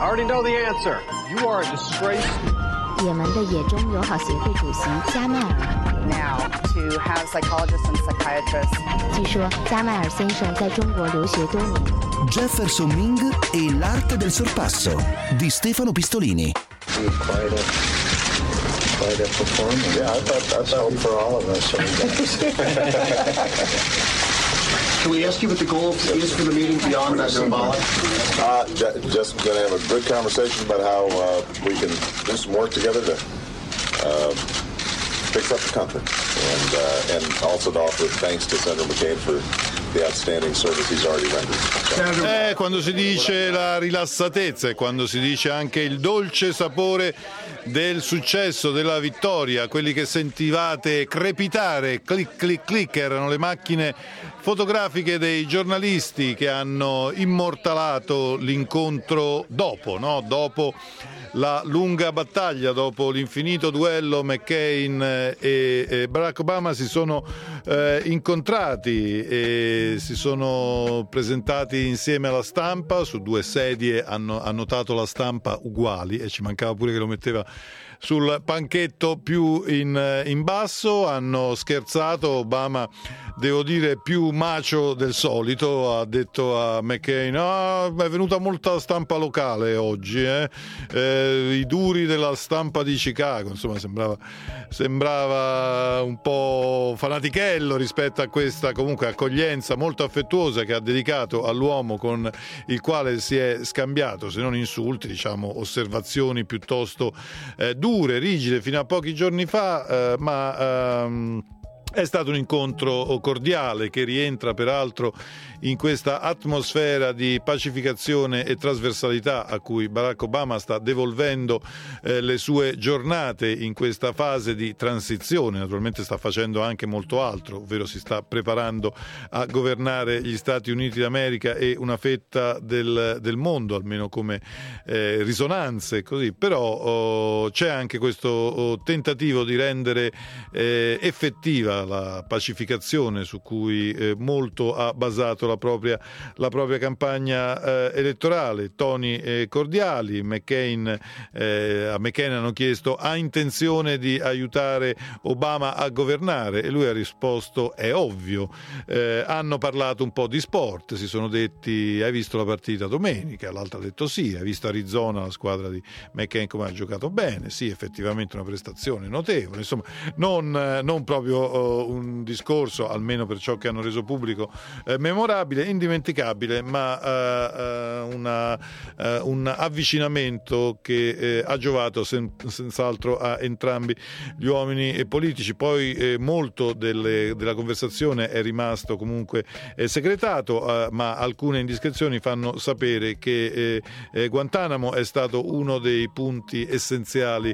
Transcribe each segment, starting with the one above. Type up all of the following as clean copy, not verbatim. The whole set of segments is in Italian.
already know the answer. You are a disgrace. 也门的野中友好协会主席加迈尔。 Now to have psychologists and psychiatrists. 据说加迈尔先生在中国留学多年。 Jefferson Ming e l'arte del sorpasso di Stefano Pistolini. Quite a performance. Yeah, I thought for all of us. Can we ask you what the goal is for the meeting beyond that symbolic? Just going to have a good conversation about how we can do some work together to fix up the country, and also to offer thanks to Senator McCain for the outstanding service he's already rendered. Quando si dice la rilassatezza e quando si dice anche il dolce sapore del successo, della vittoria, quelli che sentivate crepitare, clic clic clic, erano le macchine fotografiche dei giornalisti che hanno immortalato l'incontro dopo la lunga battaglia, dopo l'infinito duello. McCain e Barack Obama si sono incontrati e si sono presentati insieme alla stampa. Su due sedie hanno annotato la stampa uguali, e ci mancava pure che lo metteva sul panchetto più in basso. Hanno scherzato. Obama, devo dire, più macio del solito, ha detto a McCain: è venuta molta stampa locale oggi, i duri della stampa di Chicago. Insomma, sembrava un po' fanatichello rispetto a questa comunque accoglienza molto affettuosa che ha dedicato all'uomo con il quale si è scambiato, se non insulti, diciamo osservazioni piuttosto dure, rigide fino a pochi giorni fa, ma è stato un incontro cordiale che rientra peraltro in questa atmosfera di pacificazione e trasversalità a cui Barack Obama sta devolvendo le sue giornate in questa fase di transizione. Naturalmente sta facendo anche molto altro, ovvero si sta preparando a governare gli Stati Uniti d'America e una fetta del mondo, almeno come risonanze, così. Però c'è anche questo tentativo di rendere effettiva la pacificazione su cui molto ha basato la propria campagna elettorale. Toni cordiali. A McCain hanno chiesto: ha intenzione di aiutare Obama a governare? E lui ha risposto: è ovvio. Hanno parlato un po' di sport, si sono detti: hai visto la partita domenica? L'altro ha detto sì. Hai visto Arizona, la squadra di McCain, come ha giocato bene? Sì, effettivamente una prestazione notevole. Insomma, non proprio un discorso, almeno per ciò che hanno reso pubblico, memorabile, indimenticabile, ma un avvicinamento che ha giovato senz'altro a entrambi gli uomini politici. Poi molto della conversazione è rimasto comunque segretato, ma alcune indiscrezioni fanno sapere che Guantanamo è stato uno dei punti essenziali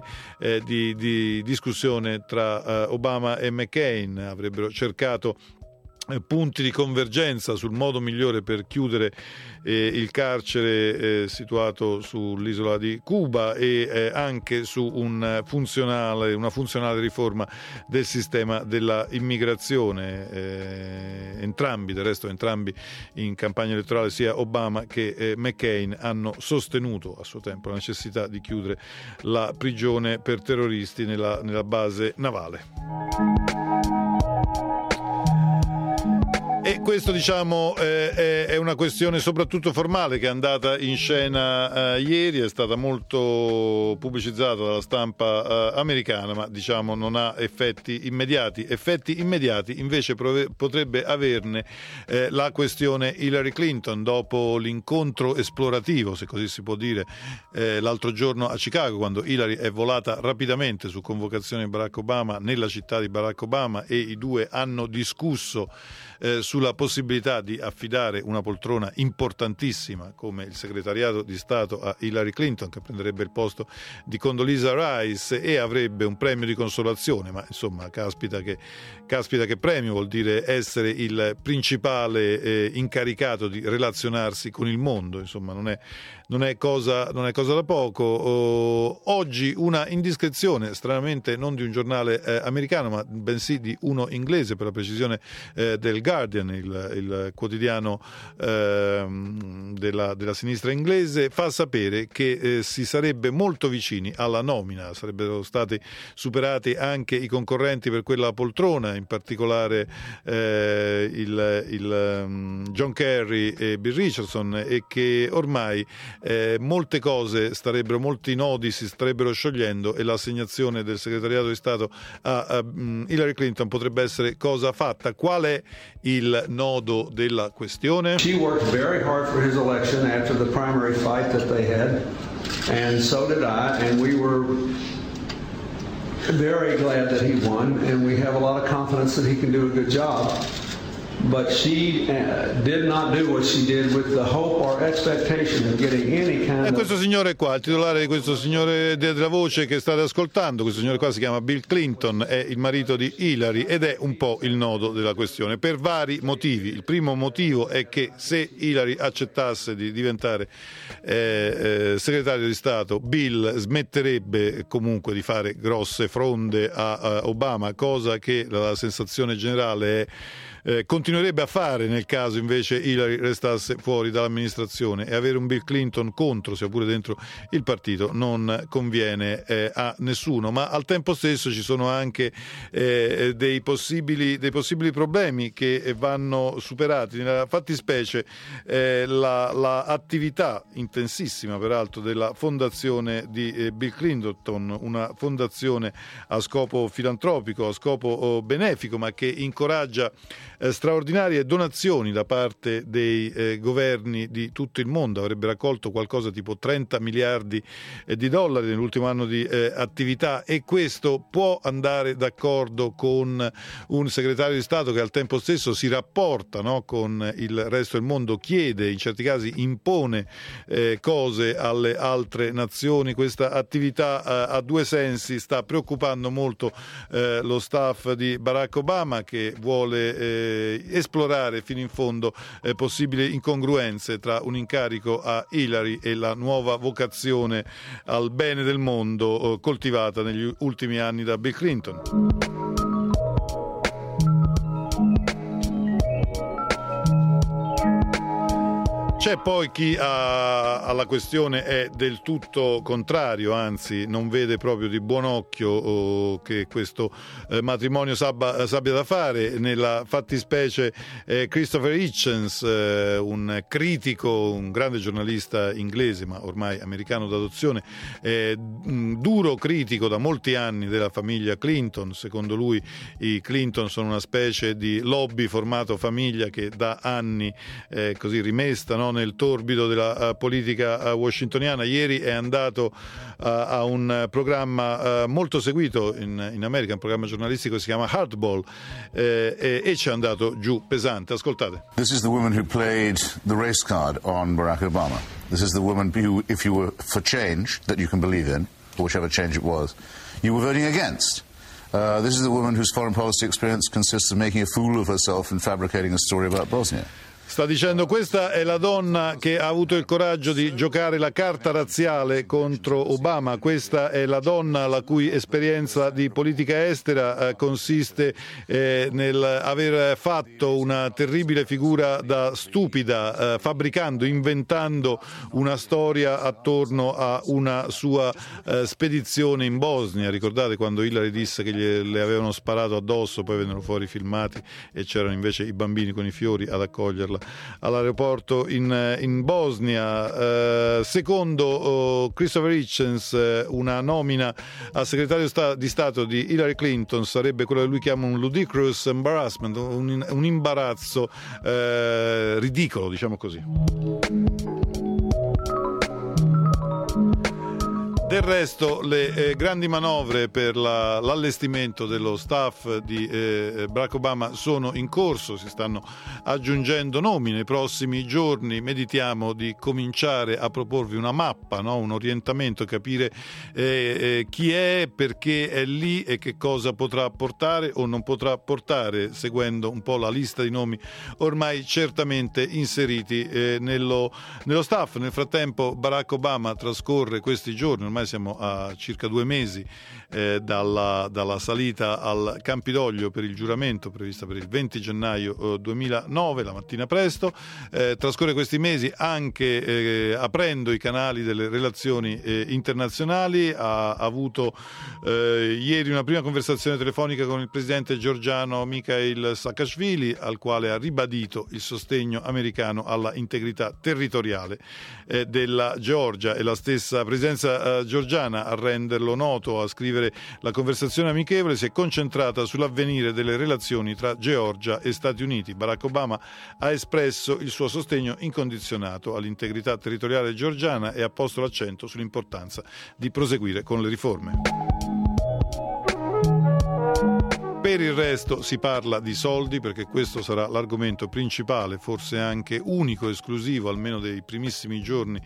di discussione tra Obama e McCain. Avrebbero cercato punti di convergenza sul modo migliore per chiudere il carcere situato sull'isola di Cuba e anche su una funzionale riforma del sistema della immigrazione. Entrambi in campagna elettorale, sia Obama che McCain, hanno sostenuto a suo tempo la necessità di chiudere la prigione per terroristi nella base navale. E questo, diciamo, è una questione soprattutto formale che è andata in scena ieri, è stata molto pubblicizzata dalla stampa americana, ma diciamo non ha effetti immediati. Effetti immediati invece potrebbe averne la questione Hillary Clinton, dopo l'incontro esplorativo, se così si può dire, l'altro giorno a Chicago, quando Hillary è volata rapidamente su convocazione di Barack Obama nella città di Barack Obama, e i due hanno discusso sulla possibilità di affidare una poltrona importantissima come il segretariato di Stato a Hillary Clinton, che prenderebbe il posto di Condoleezza Rice e avrebbe un premio di consolazione. Ma insomma, caspita che premio, vuol dire essere il principale incaricato di relazionarsi con il mondo. Insomma, non è cosa da poco. Oggi una indiscrezione, stranamente non di un giornale americano, ma bensì di uno inglese, per la precisione del Guardian, il quotidiano della sinistra inglese, fa sapere che si sarebbe molto vicini alla nomina, sarebbero stati superati anche i concorrenti per quella poltrona, in particolare John Kerry e Bill Richardson, e che ormai molti nodi si starebbero sciogliendo e l'assegnazione del segretariato di Stato a Hillary Clinton potrebbe essere cosa fatta. Qual è il nodo della questione? She worked very hard for his election after the primary fight that they had, and so did I, and we were very glad that he won, and we have a lot of confidence that he can do a good job. But she did not do what she did with the hope or expectation of getting any kind of... E questo signore qua, il titolare di questo signore della voce che state ascoltando, questo signore qua si chiama Bill Clinton, è il marito di Hillary ed è un po' il nodo della questione per vari motivi. Il primo motivo è che se Hillary accettasse di diventare segretario di Stato, Bill smetterebbe comunque di fare grosse fronde a Obama, cosa che la sensazione generale è continuerebbe a fare nel caso invece Hillary restasse fuori dall'amministrazione, e avere un Bill Clinton contro, sia pure dentro il partito, non conviene a nessuno. Ma al tempo stesso ci sono anche dei possibili problemi che vanno superati. Nella fattispecie la attività intensissima peraltro della fondazione di Bill Clinton, una fondazione a scopo filantropico, a scopo benefico, ma che incoraggia straordinarie donazioni da parte dei governi di tutto il mondo. Avrebbe raccolto qualcosa tipo 30 miliardi di dollari nell'ultimo anno di attività, e questo può andare d'accordo con un segretario di Stato che al tempo stesso si rapporta, no, con il resto del mondo, chiede, in certi casi impone cose alle altre nazioni. Questa attività ha due sensi, sta preoccupando molto lo staff di Barack Obama, che vuole esplorare fino in fondo possibili incongruenze tra un incarico a Hillary e la nuova vocazione al bene del mondo coltivata negli ultimi anni da Bill Clinton. C'è poi chi alla questione è del tutto contrario, anzi non vede proprio di buon occhio che questo matrimonio sappia da fare. Nella fattispecie Christopher Hitchens, un critico, un grande giornalista inglese ma ormai americano d'adozione, duro critico da molti anni della famiglia Clinton. Secondo lui i Clinton sono una specie di lobby formato famiglia che da anni così rimesta, no, nel torbido della politica washingtoniana. Ieri è andato a un programma molto seguito in America, un programma giornalistico che si chiama Hardball, e ci è andato giù pesante. Ascoltate. This is the woman who played the race card on Barack Obama. This is the woman who, if you were for change that you can believe in, or whichever change it was, you were voting against. This is the woman whose foreign policy experience consists of making a fool of herself and fabricating a story about Bosnia. Sta dicendo: questa è la donna che ha avuto il coraggio di giocare la carta razziale contro Obama, questa è la donna la cui esperienza di politica estera consiste nel aver fatto una terribile figura da stupida, fabbricando, inventando una storia attorno a una sua spedizione in Bosnia. Ricordate quando Hillary disse che le avevano sparato addosso, poi vennero fuori filmati e c'erano invece i bambini con i fiori ad accoglierla all'aeroporto in Bosnia. Secondo Christopher Hitchens, una nomina a segretario di Stato di Hillary Clinton sarebbe quello che lui chiama un ludicrous embarrassment, un imbarazzo ridicolo, diciamo così. Del resto le grandi manovre per l'allestimento dello staff di Barack Obama sono in corso, si stanno aggiungendo nomi. Nei prossimi giorni meditiamo di cominciare a proporvi una mappa, no? Un orientamento, capire chi è, perché è lì e che cosa potrà portare o non potrà portare, seguendo un po' la lista di nomi ormai certamente inseriti nello staff. Nel frattempo Barack Obama trascorre questi giorni, ormai siamo a circa 2 mesi dalla salita al Campidoglio per il giuramento prevista per il 20 gennaio 2009, la mattina presto. Trascorre questi mesi anche aprendo i canali delle relazioni internazionali. Ha avuto ieri una prima conversazione telefonica con il presidente georgiano Mikhail Saakashvili, al quale ha ribadito il sostegno americano alla integrità territoriale della Georgia. E la stessa presidenza georgiana a renderlo noto, a scrivere la conversazione amichevole si è concentrata sull'avvenire delle relazioni tra Georgia e Stati Uniti. Barack Obama ha espresso il suo sostegno incondizionato all'integrità territoriale georgiana e ha posto l'accento sull'importanza di proseguire con le riforme. Per il resto si parla di soldi, perché questo sarà l'argomento principale, forse anche unico, esclusivo, almeno dei primissimi giorni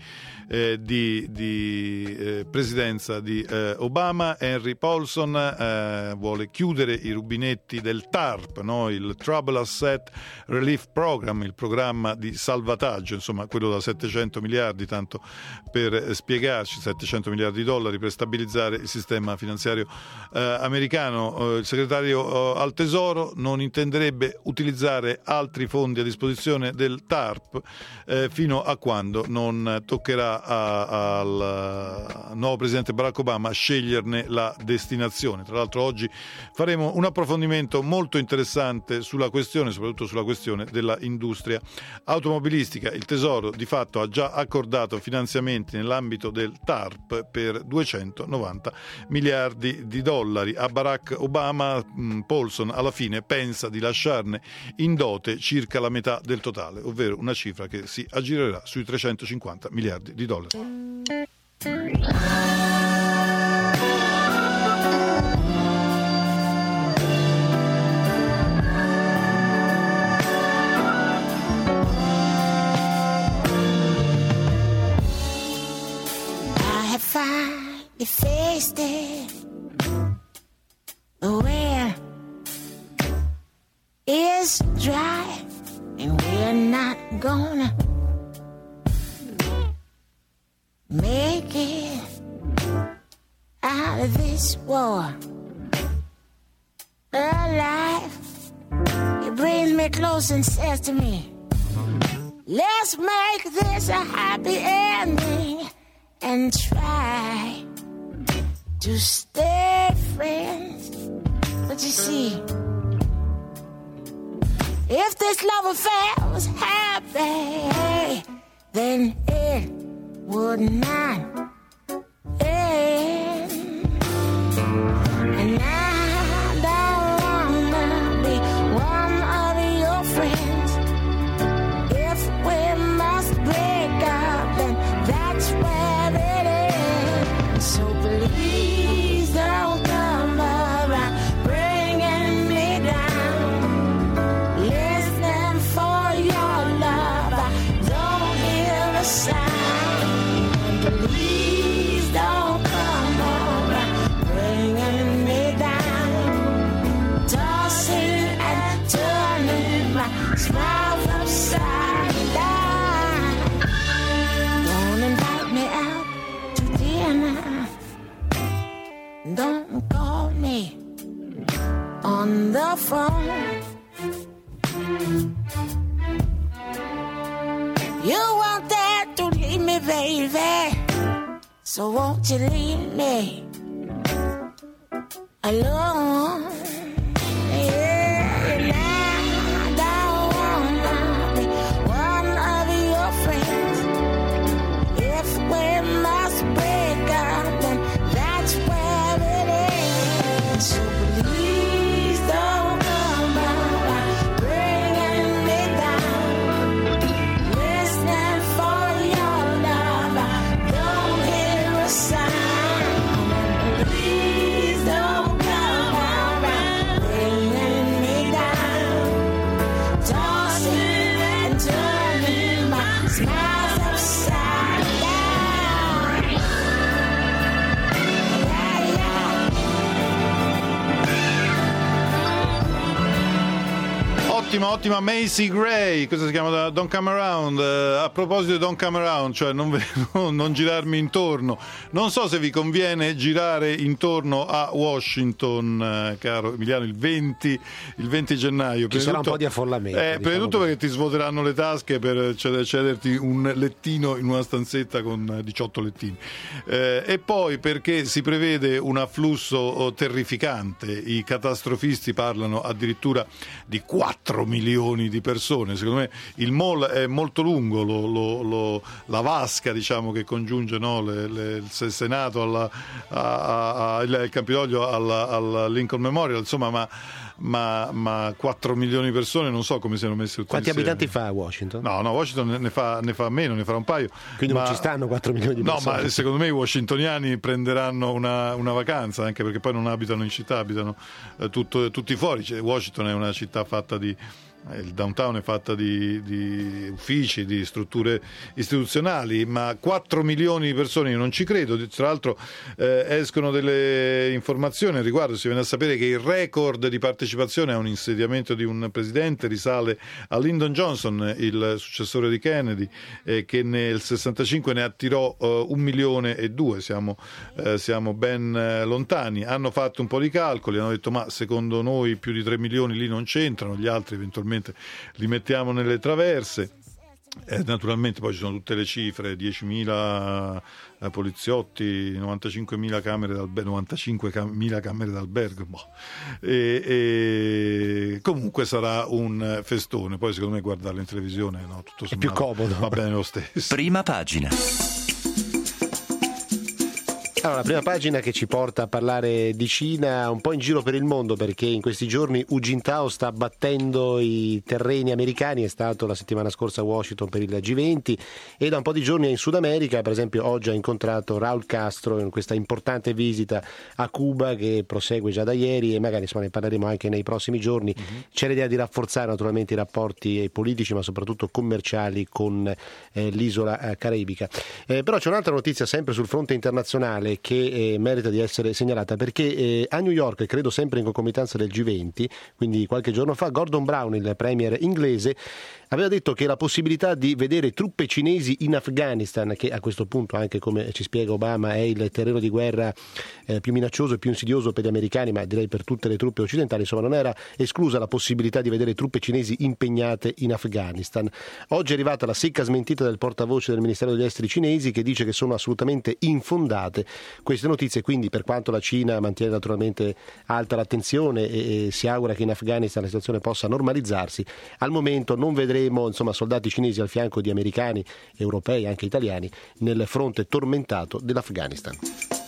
di presidenza di Obama. Henry Paulson vuole chiudere i rubinetti del TARP, no? Il Trouble Asset Relief Program, il programma di salvataggio, insomma quello da 700 miliardi, tanto per spiegarci, 700 miliardi di dollari per stabilizzare il sistema finanziario americano. Il segretario al Tesoro non intenderebbe utilizzare altri fondi a disposizione del TARP fino a quando non toccherà al nuovo presidente Barack Obama sceglierne la destinazione. Tra l'altro oggi faremo un approfondimento molto interessante sulla questione, soprattutto sulla questione della industria automobilistica. Il Tesoro di fatto ha già accordato finanziamenti nell'ambito del TARP per 290 miliardi di dollari. A Barack Obama Paulson alla fine pensa di lasciarne in dote circa la metà del totale, ovvero una cifra che si aggirerà sui 350 miliardi di dollari. I have finally faced it, where is dry and we're not gonna make it out of this war alive. It brings me close and says to me, let's make this a happy ending and try to stay friends. But you see, if this love affair was happy, then it would not end. And I don't wanna be one of your friends. If we must break up, then that's where it ends. So please don't come around bringing me down. Listening for your love, I don't hear a sound. Please don't come around bringing me down. Tossing and turning my smile upside down. Don't invite me out to dinner. Don't call me on the phone. You weren't there to leave me, baby. So won't you leave me alone? Yeah, and I don't wanna be one of your friends. If we must break up, then that's where it ends. So please don't come around bringing me down. Listening for your love, I don't hear a sound. Please don't come ottima Macy Gray, questa si chiama Don't Come Around. A proposito di Don't Come Around, cioè non girarmi intorno, non so se vi conviene girare intorno a Washington, caro Emiliano, il 20 gennaio. Ci sarà un po' di affollamento. Prima di tutto perché ti svuoteranno le tasche per cederti un lettino in una stanzetta con 18 lettini, e poi perché si prevede un afflusso terrificante. I catastrofisti parlano addirittura di 4 milioni di persone. Secondo me il mall è molto lungo, la vasca, diciamo, che congiunge, no, il Senato il Campidoglio al Lincoln Memorial, insomma, ma 4 milioni di persone non so come siano messi tutti Quanti insieme. abitanti fa Washington? No, Washington ne fa meno, ne farà un paio. Quindi non ci stanno 4 milioni di persone. No, ma secondo me i washingtoniani prenderanno una vacanza, anche perché poi non abitano in città, abitano tutti fuori. Washington è una città fatta di... Il downtown è fatta di uffici, di strutture istituzionali, ma 4 milioni di persone io non ci credo. Tra l'altro escono delle informazioni al riguardo, si viene a sapere che il record di partecipazione a un insediamento di un presidente risale a Lyndon Johnson, il successore di Kennedy, che nel 65 ne attirò 1,2 milioni. Siamo ben lontani. Hanno fatto un po' di calcoli, hanno detto ma secondo noi più di 3 milioni lì non c'entrano, gli altri eventualmente li mettiamo nelle traverse. Naturalmente poi ci sono tutte le cifre: 10.000 poliziotti, 95.000 camere d'albergo. E comunque sarà un festone. Poi secondo me guardarlo in televisione, no, tutto è più comodo, va bene lo stesso. Prima pagina. Allora, la prima pagina che ci porta a parlare di Cina un po' in giro per il mondo, perché in questi giorni Hu Jintao sta battendo i terreni americani. È stato la settimana scorsa a Washington per il G20 e da un po' di giorni è in Sud America. Per esempio oggi ha incontrato Raúl Castro in questa importante visita a Cuba che prosegue già da ieri, e magari ne parleremo anche nei prossimi giorni. C'è l'idea di rafforzare naturalmente i rapporti politici ma soprattutto commerciali con l'isola caraibica. Però c'è un'altra notizia sempre sul fronte internazionale che merita di essere segnalata, perché a New York, credo sempre in concomitanza del G20, quindi qualche giorno fa, Gordon Brown, il premier inglese, aveva detto che la possibilità di vedere truppe cinesi in Afghanistan, che a questo punto, anche come ci spiega Obama, è il terreno di guerra più minaccioso e più insidioso per gli americani, ma direi per tutte le truppe occidentali, insomma non era esclusa la possibilità di vedere truppe cinesi impegnate in Afghanistan. Oggi è arrivata la secca smentita del portavoce del Ministero degli Esteri cinesi, che dice che sono assolutamente infondate queste notizie. Quindi, per quanto la Cina mantiene naturalmente alta l'attenzione e si augura che in Afghanistan la situazione possa normalizzarsi, al momento non vedremo soldati cinesi al fianco di americani, europei, anche italiani, nel fronte tormentato dell'Afghanistan.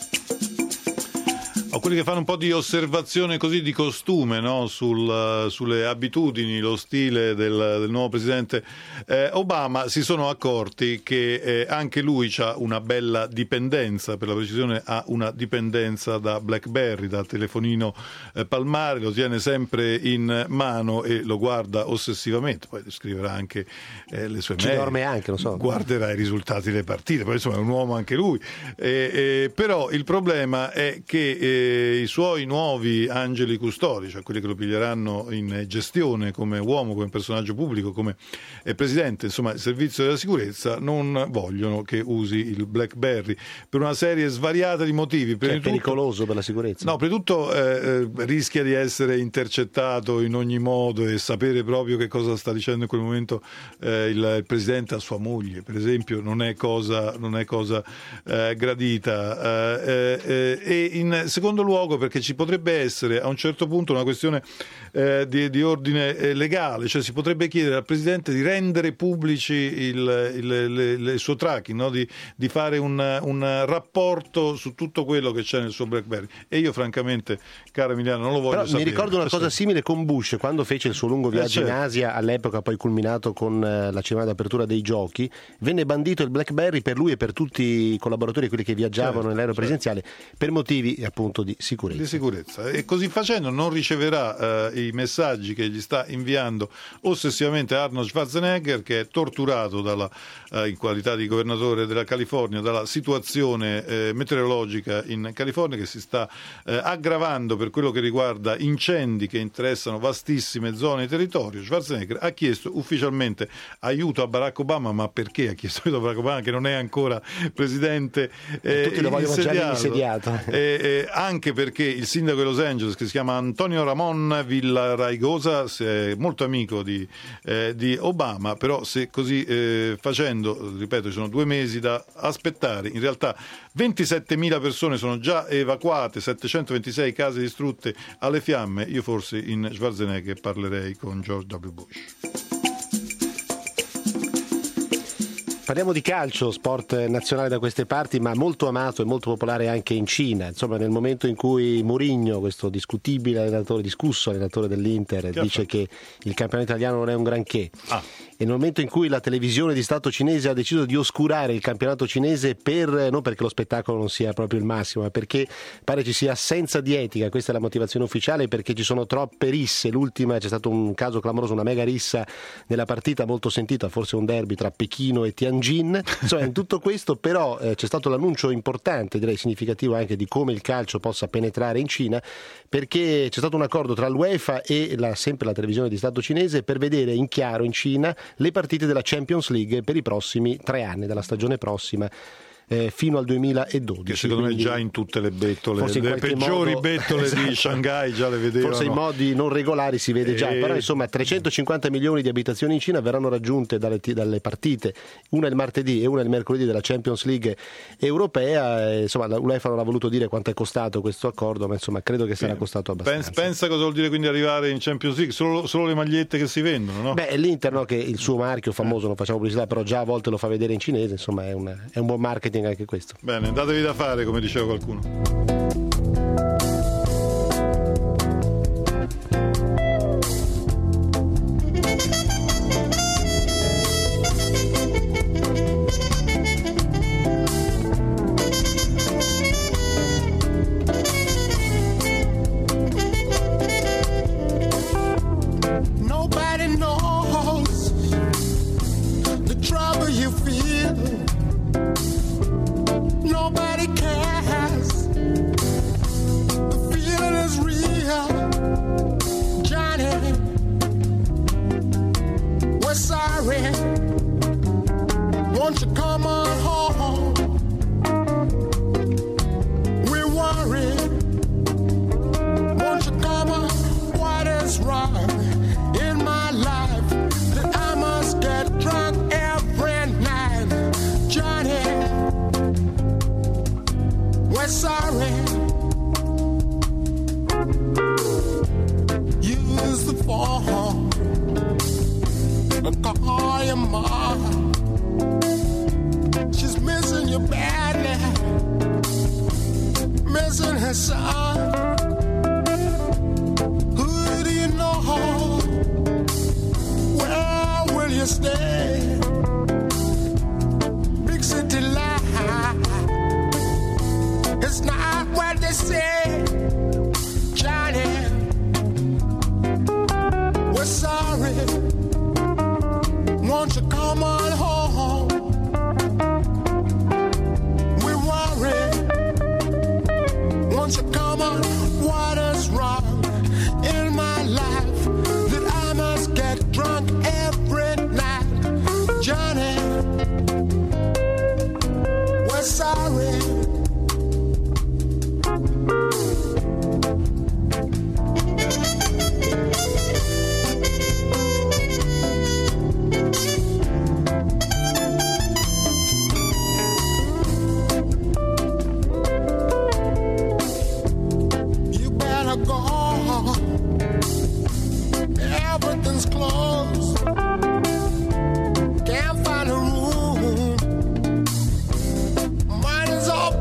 O quelli che fanno un po' di osservazione così di costume, no? Sulle abitudini, lo stile del nuovo presidente Obama, si sono accorti che anche lui ha una bella dipendenza, per la precisione ha una dipendenza da BlackBerry, da telefonino palmare, lo tiene sempre in mano e lo guarda ossessivamente. Poi scriverà anche le sue mail, dorme anche, lo so, guarderà i risultati delle partite, poi insomma è un uomo anche lui, però il problema è che i suoi nuovi angeli custodi, cioè quelli che lo piglieranno in gestione come uomo, come personaggio pubblico, come presidente, insomma il servizio della sicurezza, non vogliono che usi il BlackBerry per una serie svariata di motivi. Che è pericoloso per la sicurezza? No, per tutto rischia di essere intercettato in ogni modo e sapere proprio che cosa sta dicendo in quel momento il presidente a sua moglie, per esempio, non è cosa gradita. E in secondo luogo perché ci potrebbe essere a un certo punto una questione di ordine legale, cioè si potrebbe chiedere al presidente di rendere pubblici il suo tracking, no? di fare un rapporto su tutto quello che c'è nel suo BlackBerry, e io francamente, caro Emiliano, non lo voglio sapere. Mi ricordo una cosa simile con Bush quando fece il suo lungo viaggio in Asia, all'epoca poi culminato con la cerimonia d'apertura dei giochi. Venne bandito il BlackBerry per lui e per tutti i collaboratori, quelli che viaggiavano nell'aereo presidenziale, per motivi appunto di sicurezza. E così facendo non riceverà i messaggi che gli sta inviando ossessivamente Arnold Schwarzenegger, che è torturato in qualità di governatore della California dalla situazione meteorologica in California, che si sta aggravando per quello che riguarda incendi che interessano vastissime zone di territorio. Schwarzenegger ha chiesto ufficialmente aiuto a Barack Obama, ma perché ha chiesto aiuto a Barack Obama, che non è ancora presidente tutti lo vogliono già insediato? Anche perché il sindaco di Los Angeles, che si chiama Antonio Ramon Villaraigosa, è molto amico di Obama, però se così facendo, ripeto, ci sono 2 mesi da aspettare. In realtà 27.000 persone sono già evacuate, 726 case distrutte alle fiamme. Io forse in Schwarzenegger parlerei con George W. Bush. Parliamo di calcio, sport nazionale da queste parti, ma molto amato e molto popolare anche in Cina. Insomma, nel momento in cui Mourinho, questo discusso allenatore dell'Inter, dice che il campionato italiano non è un granché, e nel momento in cui la televisione di Stato cinese ha deciso di oscurare il campionato cinese non perché lo spettacolo non sia proprio il massimo, ma perché pare ci sia assenza di etica, questa è la motivazione ufficiale, perché ci sono troppe risse. L'ultima, c'è stato un caso clamoroso, una mega rissa nella partita molto sentita, forse un derby tra Pechino e Tianjin. Insomma, in tutto questo però c'è stato l'annuncio importante, direi significativo anche, di come il calcio possa penetrare in Cina, perché c'è stato un accordo tra l'UEFA e sempre la televisione di Stato cinese per vedere in chiaro in Cina le partite della Champions League per i prossimi 3 anni, dalla stagione prossima fino al 2012. Che secondo me già in tutte le bettole, le peggiori bettole esatto, di Shanghai già le vedevano. Forse in modi non regolari si vede già, però insomma 350 milioni di abitazioni in Cina verranno raggiunte dalle partite, una il martedì e una il mercoledì della Champions League europea. Insomma, l'UEFA non ha voluto dire quanto è costato questo accordo, ma insomma credo che sarà costato abbastanza. Pensa cosa vuol dire quindi arrivare in Champions League? Solo le magliette che si vendono, no? Beh, l'Inter, no, che il suo marchio famoso, non facciamo pubblicità, però già a volte lo fa vedere in cinese, insomma è un buon marketing anche questo. Bene, datevi da fare, come diceva qualcuno. Nobody knows the trouble you feel. Nobody cares. The feeling is real. Johnny, we're sorry. Won't you come on home? We're worried. Won't you come on? What is wrong in my life that I must get drunk every night? Johnny, we're sorry. Use the phone and call your mom. She's missing you badly, missing her son. Who do you know? Where will you stay? Big city life. It's not what they say, Johnny. We're sorry. Won't you come on home? We're worried. Won't you come on? What is wrong in my life that I must get drunk every night? Johnny, we're sorry. You better go. Everything's closed. Can't find a room. Mine is all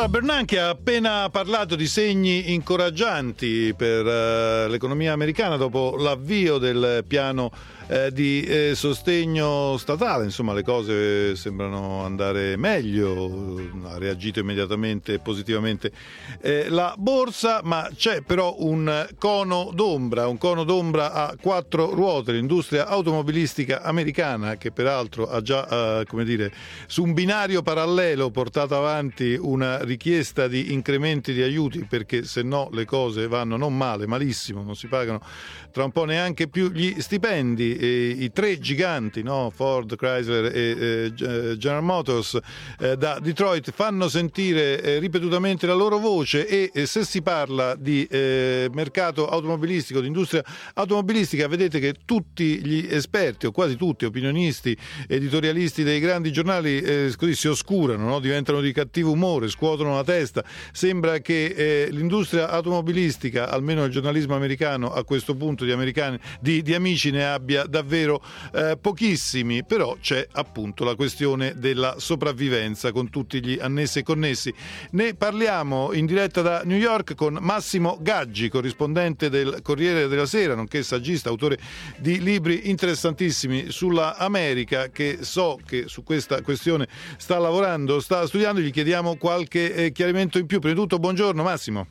Allora, Bernanke ha appena parlato di segni incoraggianti per l'economia americana dopo l'avvio del piano di sostegno statale. Insomma, le cose sembrano andare meglio, ha reagito immediatamente positivamente la borsa, ma c'è però un cono d'ombra a 4 ruote, l'industria automobilistica americana, che peraltro ha già su un binario parallelo portato avanti una richiesta di incrementi di aiuti, perché se no le cose vanno non male, malissimo, non si pagano tra un po' neanche più gli stipendi. I 3 giganti, no? Ford, Chrysler e General Motors, da Detroit fanno sentire ripetutamente la loro voce, e se si parla di mercato automobilistico, di industria automobilistica, vedete che tutti gli esperti, o quasi tutti, opinionisti, editorialisti dei grandi giornali così si oscurano, no? Diventano di cattivo umore, scuotono la testa. Sembra che l'industria automobilistica, almeno il giornalismo americano, a questo punto di amici ne abbia davvero pochissimi, però c'è appunto la questione della sopravvivenza con tutti gli annessi e connessi. Ne parliamo in diretta da New York con Massimo Gaggi, corrispondente del Corriere della Sera, nonché saggista, autore di libri interessantissimi sulla America, che so che su questa questione sta lavorando, sta studiando. Gli chiediamo qualche chiarimento in più. Prima di tutto, buongiorno Massimo.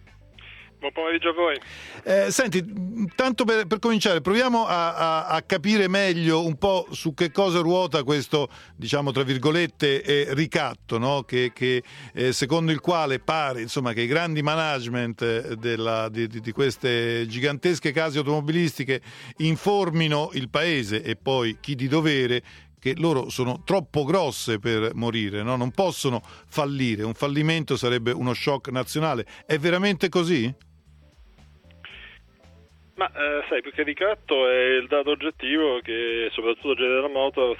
Buon pomeriggio a voi. Senti, tanto per cominciare, proviamo a capire meglio un po' su che cosa ruota questo, diciamo tra virgolette, ricatto, no? Che secondo il quale pare, insomma, che i grandi management di queste gigantesche case automobilistiche informino il paese, e poi chi di dovere, che loro sono troppo grosse per morire, no? Non possono fallire. Un fallimento sarebbe uno shock nazionale. È veramente così? Ma sai, più che ricatto è il dato oggettivo che soprattutto General Motors,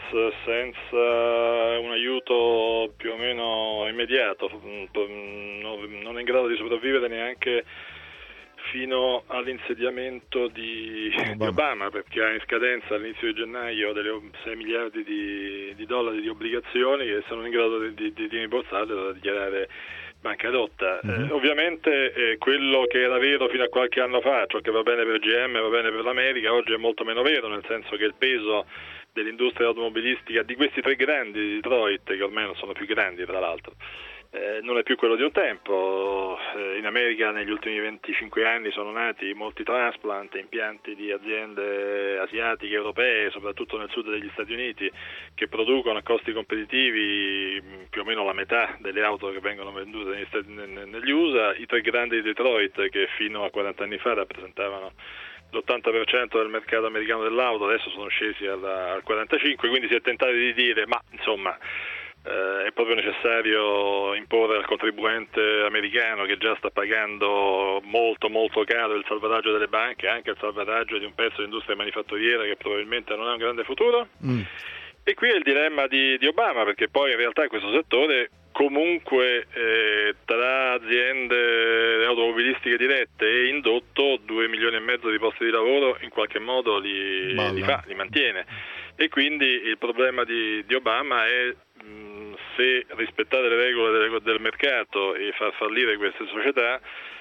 senza un aiuto più o meno immediato, non è in grado di sopravvivere neanche fino all'insediamento di Obama, perché ha in scadenza all'inizio di gennaio delle 6 miliardi di dollari di obbligazioni che sono in grado di rimborsarle da dichiarare bancarotta. Ovviamente quello che era vero fino a qualche anno fa, ciò che va bene per GM va bene per l'America, oggi è molto meno vero, nel senso che il peso dell'industria automobilistica di questi 3 grandi di Detroit, che ormai non sono più grandi tra l'altro, non è più quello di un tempo. In America negli ultimi 25 anni sono nati molti transplant, impianti di aziende asiatiche, europee, soprattutto nel sud degli Stati Uniti, che producono a costi competitivi più o meno la metà delle auto che vengono vendute negli USA. I 3 grandi di Detroit, che fino a 40 anni fa rappresentavano l'80% del mercato americano dell'auto, adesso sono scesi al 45%, quindi si è tentato di dire, ma insomma, è proprio necessario imporre al contribuente americano, che già sta pagando molto molto caro il salvataggio delle banche, anche il salvataggio di un pezzo di industria manifatturiera che probabilmente non ha un grande futuro. E qui è il dilemma di Obama, perché poi in realtà questo settore comunque tra aziende automobilistiche dirette e indotto 2,5 milioni di posti di lavoro in qualche modo li mantiene. E quindi il problema di Obama è se rispettare le regole del mercato e far fallire queste società,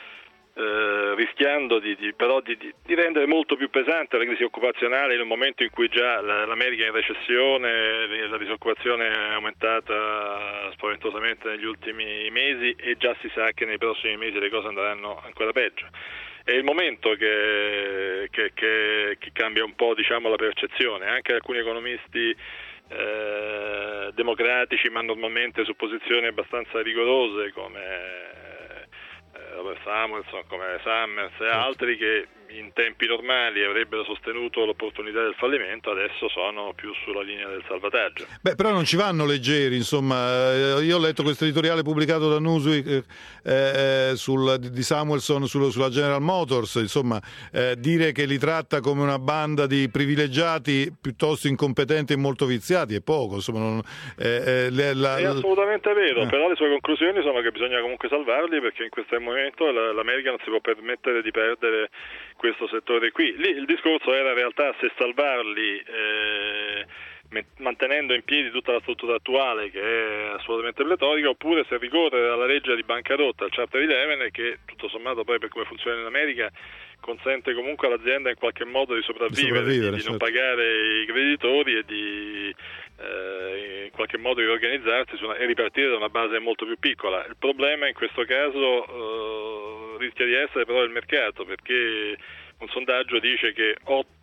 rischiando però di rendere molto più pesante la crisi occupazionale in un momento in cui già l'America è in recessione, la disoccupazione è aumentata spaventosamente negli ultimi mesi e già si sa che nei prossimi mesi le cose andranno ancora peggio. È il momento che cambia un po', diciamo, la percezione. Anche alcuni economisti democratici, ma normalmente su posizioni abbastanza rigorose, come Robert Samuelson, come Summers e altri, che in tempi normali avrebbero sostenuto l'opportunità del fallimento, adesso sono più sulla linea del salvataggio. Beh, però non ci vanno leggeri, insomma. Io ho letto questo editoriale pubblicato da Newsweek di Samuelson sulla General Motors, insomma, dire che li tratta come una banda di privilegiati piuttosto incompetenti e molto viziati è poco, insomma. È assolutamente vero, però le sue conclusioni sono che bisogna comunque salvarli, perché in questo momento l'America non si può permettere di perdere questo settore qui. Lì il discorso era in realtà se salvarli mantenendo in piedi tutta la struttura attuale che è assolutamente pletorica, oppure se ricorrere alla legge di bancarotta, al Chapter 11, che tutto sommato poi per come funziona in America consente comunque all'azienda in qualche modo di sopravvivere di non pagare i creditori e di in qualche modo riorganizzarsi e ripartire da una base molto più piccola. Il problema in questo caso rischia di essere però il mercato, perché un sondaggio dice che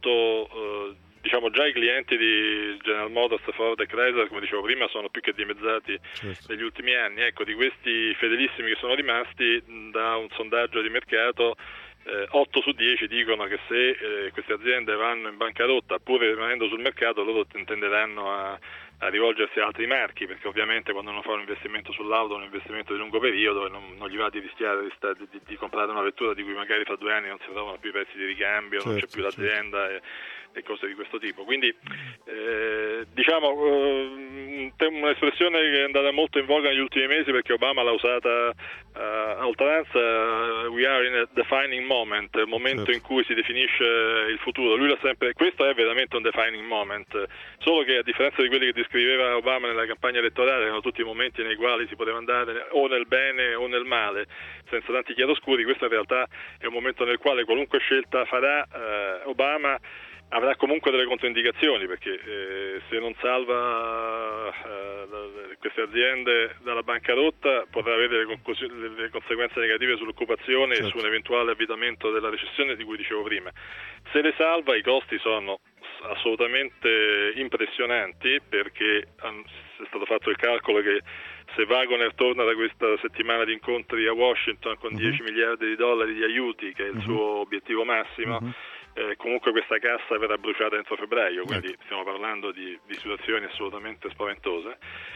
8 diciamo già i clienti di General Motors, Ford e Chrysler, come dicevo prima, sono più che dimezzati negli ultimi anni. Ecco, di questi fedelissimi che sono rimasti, da un sondaggio di mercato 8 su 10 dicono che se queste aziende vanno in bancarotta, pur rimanendo sul mercato, loro tenderanno a rivolgersi a altri marchi, perché ovviamente quando uno fa un investimento sull'auto, un investimento di lungo periodo, non gli va di rischiare di comprare una vettura di cui magari fra 2 anni non si trovano più i pezzi di ricambio, non c'è più l'azienda e cose di questo tipo. Quindi diciamo un'espressione che è andata molto in voga negli ultimi mesi, perché Obama l'ha usata a oltranza, we are in a defining moment, il momento in cui si definisce il futuro. Lui l'ha sempre, questo è veramente un defining moment, solo che a differenza di quelli che descriveva Obama nella campagna elettorale, erano tutti i momenti nei quali si poteva andare o nel bene o nel male, senza tanti chiaroscuri. Questo in realtà è un momento nel quale qualunque scelta farà Obama avrà comunque delle controindicazioni, perché se non salva queste aziende dalla bancarotta potrà avere delle conseguenze negative sull'occupazione e su un eventuale avvitamento della recessione di cui dicevo prima. Se le salva, i costi sono assolutamente impressionanti, perché è stato fatto il calcolo che se Wagoner torna da questa settimana di incontri a Washington con 10 miliardi di dollari di aiuti, che è il suo obiettivo massimo, comunque questa cassa verrà bruciata entro febbraio, quindi stiamo parlando di situazioni assolutamente spaventose,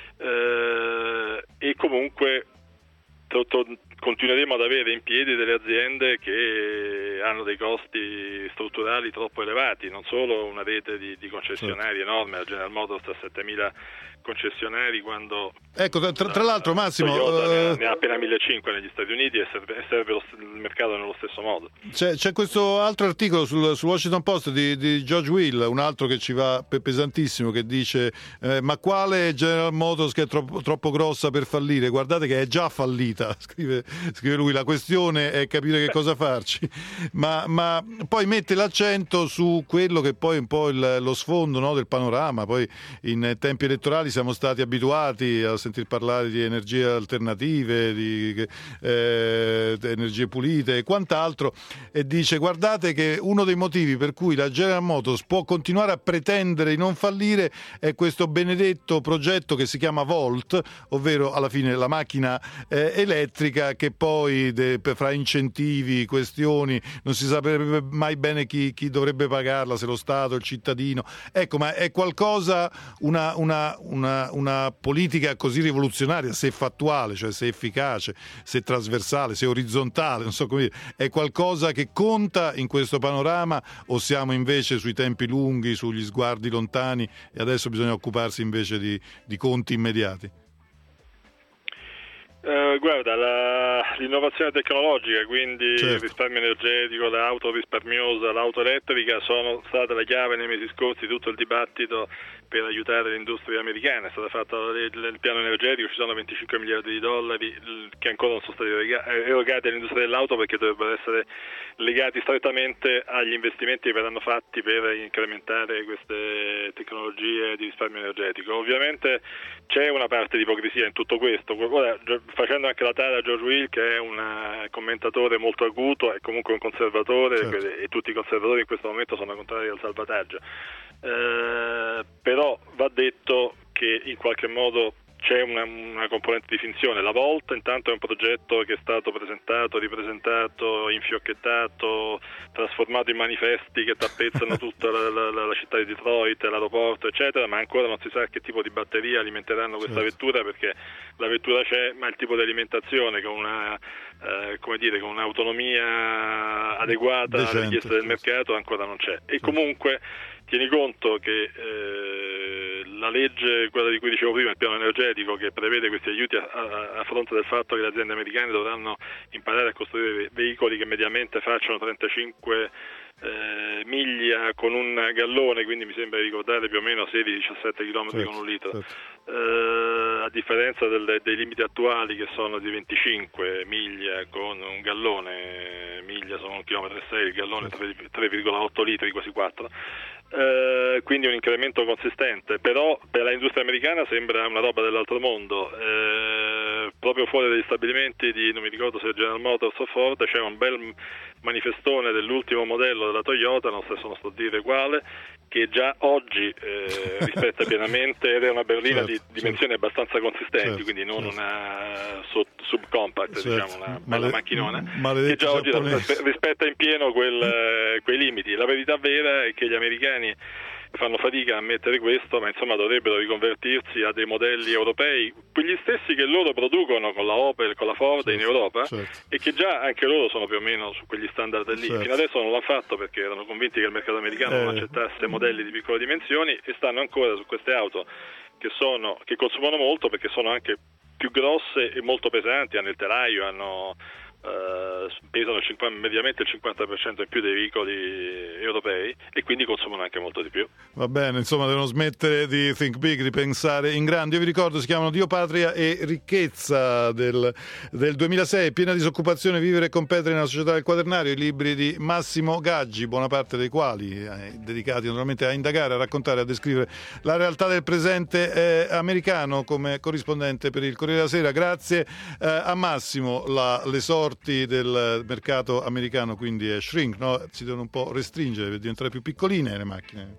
e comunque continueremo ad avere in piedi delle aziende che hanno dei costi strutturali troppo elevati, non solo una rete di concessionari enorme. La General Motors ha 7.000 concessionari, quando tra l'altro Massimo ne ha appena 1.500 negli Stati Uniti, e serve il mercato nello stesso modo. C'è questo altro articolo sul Washington Post di George Will, un altro che ci va pesantissimo, che dice ma quale General Motors che è troppo grossa per fallire? Guardate che è già fallita, scrive lui, la questione è capire che cosa farci, ma poi mette l'accento su quello che poi è un po' lo sfondo, no, del panorama. Poi in tempi elettorali siamo stati abituati a sentir parlare di energie alternative, di energie pulite e quant'altro, e dice guardate che uno dei motivi per cui la General Motors può continuare a pretendere di non fallire è questo benedetto progetto che si chiama Volt, ovvero alla fine la macchina elettrica, che poi fra incentivi, questioni, non si saprebbe mai bene chi dovrebbe pagarla, se lo Stato, il cittadino. Ecco, ma è qualcosa, una politica così rivoluzionaria, se fattuale, cioè se efficace, se trasversale, se orizzontale, non so come dire, è qualcosa che conta in questo panorama, o siamo invece sui tempi lunghi, sugli sguardi lontani, e adesso bisogna occuparsi invece di conti immediati? Guarda, l'innovazione tecnologica, quindi il risparmio energetico, l'auto risparmiosa, l'auto elettrica sono state la chiave nei mesi scorsi di tutto il dibattito per aiutare l'industria americana. È stata fatta il piano energetico, ci sono 25 miliardi di dollari che ancora non sono stati erogati all'industria dell'auto, perché dovrebbero essere legati strettamente agli investimenti che verranno fatti per incrementare queste tecnologie di risparmio energetico. Ovviamente c'è una parte di ipocrisia in tutto questo. Ora, facendo anche la tara a George Will, che è un commentatore molto acuto, è comunque un conservatore, e tutti i conservatori in questo momento sono contrari al salvataggio, però va detto che in qualche modo c'è una componente di finzione. La Volt intanto è un progetto che è stato presentato, ripresentato, infiocchettato, trasformato in manifesti che tappezzano tutta la città di Detroit, l'aeroporto, eccetera, ma ancora non si sa che tipo di batteria alimenteranno questa vettura, perché la vettura c'è, ma il tipo di alimentazione con con un'autonomia adeguata alle richieste del mercato ancora non c'è. E comunque tieni conto che la legge, quella di cui dicevo prima, il piano energetico, che prevede questi aiuti a fronte del fatto che le aziende americane dovranno imparare a costruire veicoli che mediamente facciano 35 miglia con un gallone, quindi mi sembra di ricordare più o meno 16-17 km con un litro. A differenza dei limiti attuali che sono di 25 miglia con un gallone, miglia sono 1,6 km, il gallone 3,8 litri, quasi 4. Quindi un incremento consistente, però per l'industria americana sembra una roba dell'altro mondo. Proprio fuori dagli stabilimenti di, non mi ricordo se General Motors o Ford, c'è un bel manifestone dell'ultimo modello della Toyota, non so dire quale, che già oggi rispetta pienamente, ed è una berlina di dimensioni abbastanza consistenti, quindi non una subcompact, diciamo, una bella macchinona, che già oggi rispetta in pieno quei limiti. La verità vera è che gli americani fanno fatica a ammettere questo, ma insomma dovrebbero riconvertirsi a dei modelli europei, quegli stessi che loro producono con la Opel, con la Ford in Europa, e che già anche loro sono più o meno su quegli standard lì. Fino adesso non l'hanno fatto perché erano convinti che il mercato americano non accettasse modelli di piccole dimensioni, e stanno ancora su queste auto che consumano molto, perché sono anche più grosse e molto pesanti, hanno il telaio, pesano mediamente il 50% in più dei veicoli europei, e quindi consumano anche molto di più. Va bene, insomma devono smettere di think big, di pensare in grande. Io vi ricordo, si chiamano Dio, Patria e Ricchezza del 2006, piena disoccupazione, vivere e competere nella società del quaternario, i libri di Massimo Gaggi, buona parte dei quali dedicati naturalmente a indagare, a raccontare, a descrivere la realtà del presente americano, come corrispondente per il Corriere della Sera. Grazie a Massimo. Le sorti del mercato americano quindi è shrink, no? Si devono un po' restringere per diventare più piccoline le macchine.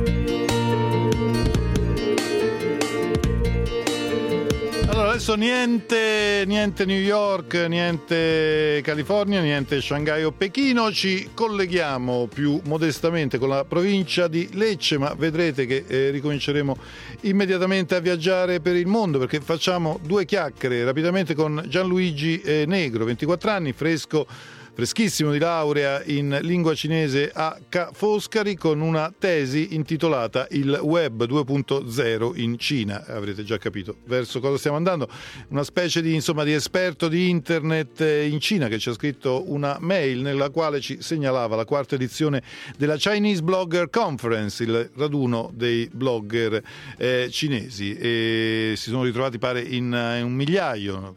Allora adesso niente New York, niente California, niente Shanghai o Pechino, ci colleghiamo più modestamente con la provincia di Lecce, ma vedrete che ricominceremo immediatamente a viaggiare per il mondo, perché facciamo due chiacchiere rapidamente con Gianluigi Negro, 24 anni, freschissimo di laurea in lingua cinese a Ca' Foscari, con una tesi intitolata Il Web 2.0 in Cina. Avrete già capito verso cosa stiamo andando. Una specie di esperto di internet in Cina, che ci ha scritto una mail nella quale ci segnalava la quarta edizione della Chinese Blogger Conference, il raduno dei blogger cinesi, e si sono ritrovati pare in un migliaio,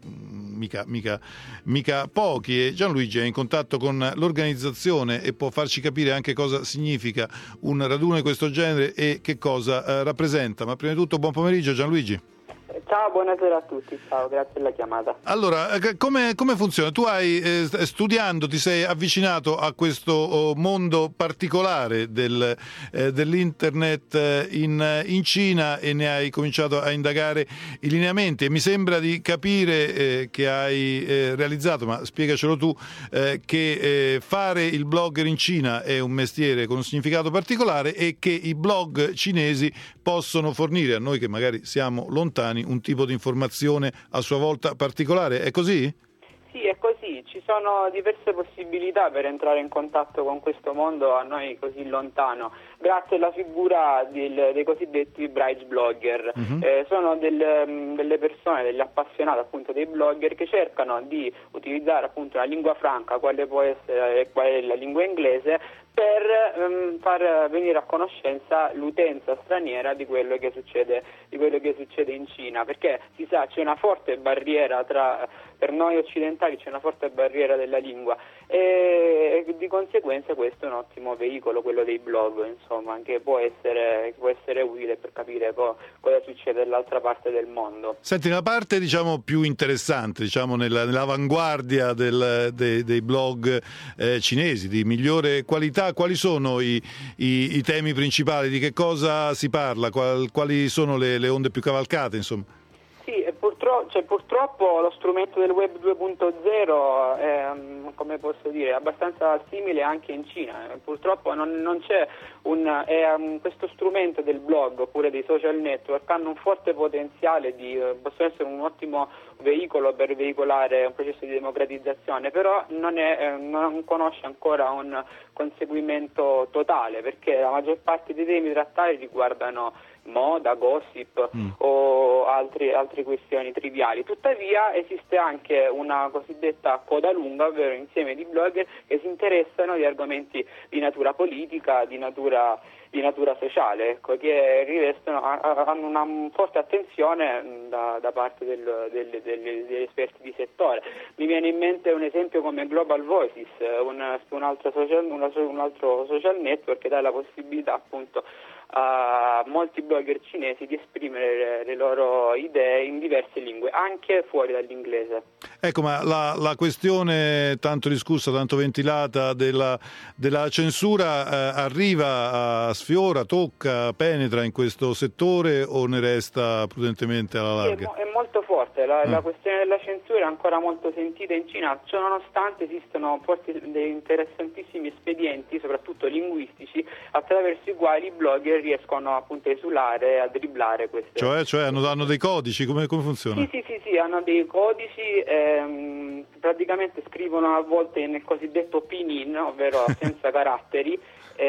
mica pochi, e Gianluigi è in contatto con l'organizzazione e può farci capire anche cosa significa un raduno di questo genere e che cosa rappresenta. Ma prima di tutto buon pomeriggio Gianluigi. Ciao, buonasera a tutti, ciao, grazie della chiamata. Allora, come funziona? Tu studiando, ti sei avvicinato a questo mondo particolare dell'internet in Cina, e ne hai cominciato a indagare i lineamenti, e mi sembra di capire che hai realizzato, ma spiegacelo tu, che fare il blogger in Cina è un mestiere con un significato particolare, e che i blog cinesi possono fornire a noi che magari siamo lontani un tipo di informazione a sua volta particolare. È così? Sì, è così. Ci sono diverse possibilità per entrare in contatto con questo mondo a noi così lontano, grazie alla figura dei cosiddetti bridge blogger. Sono delle persone, degli appassionati appunto dei blogger, che cercano di utilizzare appunto una lingua franca, quale può essere la lingua inglese, per far venire a conoscenza l'utenza straniera di quello che succede in Cina, perché si sa c'è una forte barriera per noi occidentali, c'è una forte barriera della lingua, e di conseguenza questo è un ottimo veicolo, quello dei blog, insomma, che può essere utile per capire cosa succede dall'altra parte del mondo. Senti, la parte più interessante, nell'avanguardia dei blog cinesi di migliore qualità, quali sono i temi principali, di che cosa si parla, quali sono le onde più cavalcate, insomma? Sì, purtroppo lo strumento del Web 2.0 è, come posso dire, abbastanza simile anche in Cina. Purtroppo non c'è questo strumento del blog oppure dei social network hanno un forte potenziale, possono essere un ottimo veicolo per veicolare un processo di democratizzazione, però non conosce ancora un conseguimento totale, perché la maggior parte dei temi trattati riguardano moda, gossip o altre questioni triviali. Tuttavia esiste anche una cosiddetta coda lunga, ovvero un insieme di blogger che si interessano di argomenti di natura politica, di natura sociale, ecco, che hanno una forte attenzione da parte degli esperti di settore. Mi viene in mente un esempio come Global Voices, un altro social network che dà la possibilità appunto a molti blogger cinesi di esprimere le loro idee in diverse lingue, anche fuori dall'inglese. Ecco, ma la questione tanto discussa, tanto ventilata della censura arriva, sfiora, tocca, penetra in questo settore o ne resta prudentemente alla larga? È molto forte, la questione della censura è ancora molto sentita in Cina, ciononostante esistono dei interessantissimi espedienti, soprattutto linguistici, attraverso i quali i blogger riescono appunto a esulare, a dribblare queste... Cioè hanno dei codici, come funziona? Sì, hanno dei codici, praticamente scrivono a volte nel cosiddetto pinyin, ovvero senza caratteri,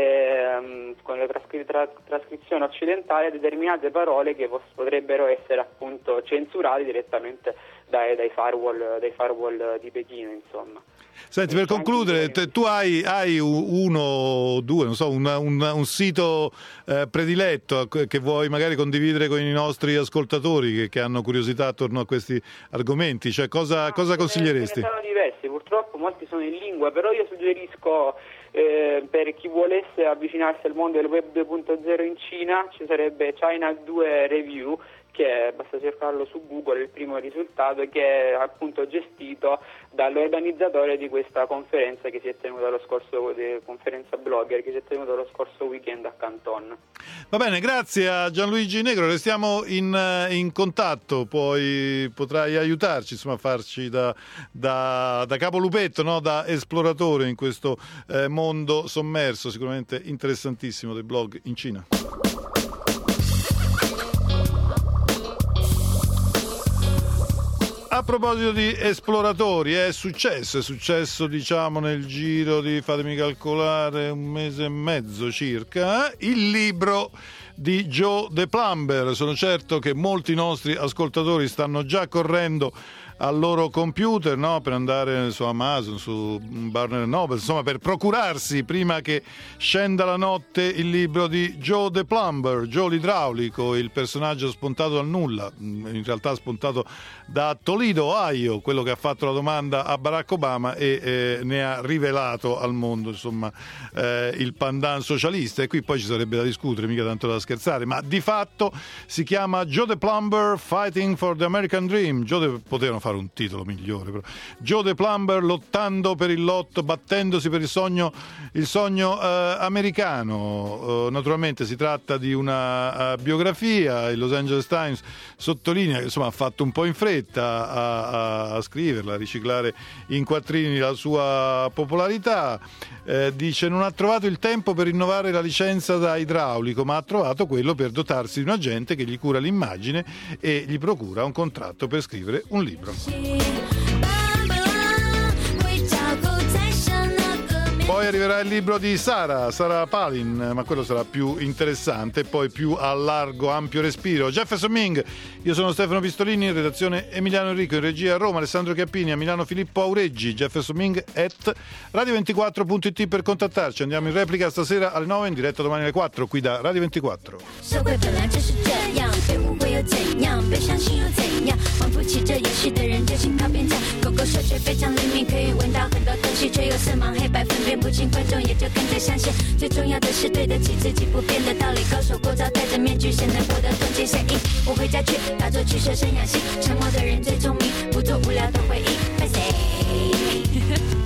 con la trascrizione occidentale, determinate parole che potrebbero essere appunto censurate direttamente dai firewall di Pechino, insomma. Senti, per concludere, tu hai uno o due, non so, un sito prediletto che vuoi magari condividere con i nostri ascoltatori che hanno curiosità attorno a questi argomenti? Cioè, cosa consiglieresti? Ce ne sono diversi, purtroppo molti sono in lingua, però io suggerisco per chi volesse avvicinarsi al mondo del web 2.0 in Cina ci sarebbe China 2 Review, che basta cercarlo su Google, il primo risultato, che è appunto gestito dall'organizzatore di questa conferenza che si è tenuta conferenza blogger che si è tenuta lo scorso weekend a Canton. Va bene, grazie a Gianluigi Negro, restiamo in contatto, poi potrai aiutarci, insomma, a farci da capolupetto, no? Da esploratore in questo mondo sommerso, sicuramente interessantissimo, dei blog in Cina. A proposito di esploratori, è successo diciamo nel giro di, fatemi calcolare, un mese e mezzo circa, il libro di Joe the Plumber. Sono certo che molti nostri ascoltatori stanno già correndo al loro computer, no? Per andare su Amazon, su Barnes & Noble, insomma, per procurarsi prima che scenda la notte il libro di Joe the Plumber, Joe l'idraulico, il personaggio spuntato dal nulla, in realtà spuntato da Toledo, Ohio, quello che ha fatto la domanda a Barack Obama e ne ha rivelato al mondo, insomma, il pendant socialista. E qui poi ci sarebbe da discutere, mica tanto da scherzare, ma di fatto si chiama Joe the Plumber Fighting for the American Dream. Potevano fare un titolo migliore, però. Joe the Plumber lottando per il lotto, battendosi per il sogno americano. Naturalmente si tratta di una biografia. Il Los Angeles Times sottolinea che, insomma, ha fatto un po' in fretta a scriverla, a riciclare in quattrini la sua popolarità. Dice: non ha trovato il tempo per rinnovare la licenza da idraulico, ma ha trovato quello per dotarsi di un agente che gli cura l'immagine e gli procura un contratto per scrivere un libro. Poi arriverà il libro di Sarah Palin, ma quello sarà più interessante, poi più a largo, ampio respiro. Jefferson Ming, io sono Stefano Pistolini, in redazione Emiliano Enrico, in regia a Roma Alessandro Chiappini, a Milano Filippo Aureggi. jeffersonming@radio24.it per contattarci. Andiamo in replica stasera alle 9, in diretta domani alle 4 qui da Radio 24. 不清观众也就跟着相信，最重要的是对得起自己不变的道理。高手过招，戴着面具，显得活得动见谁意。我回家去打坐取舍生养性，沉默的人最聪明，不做无聊的回忆。拜谁？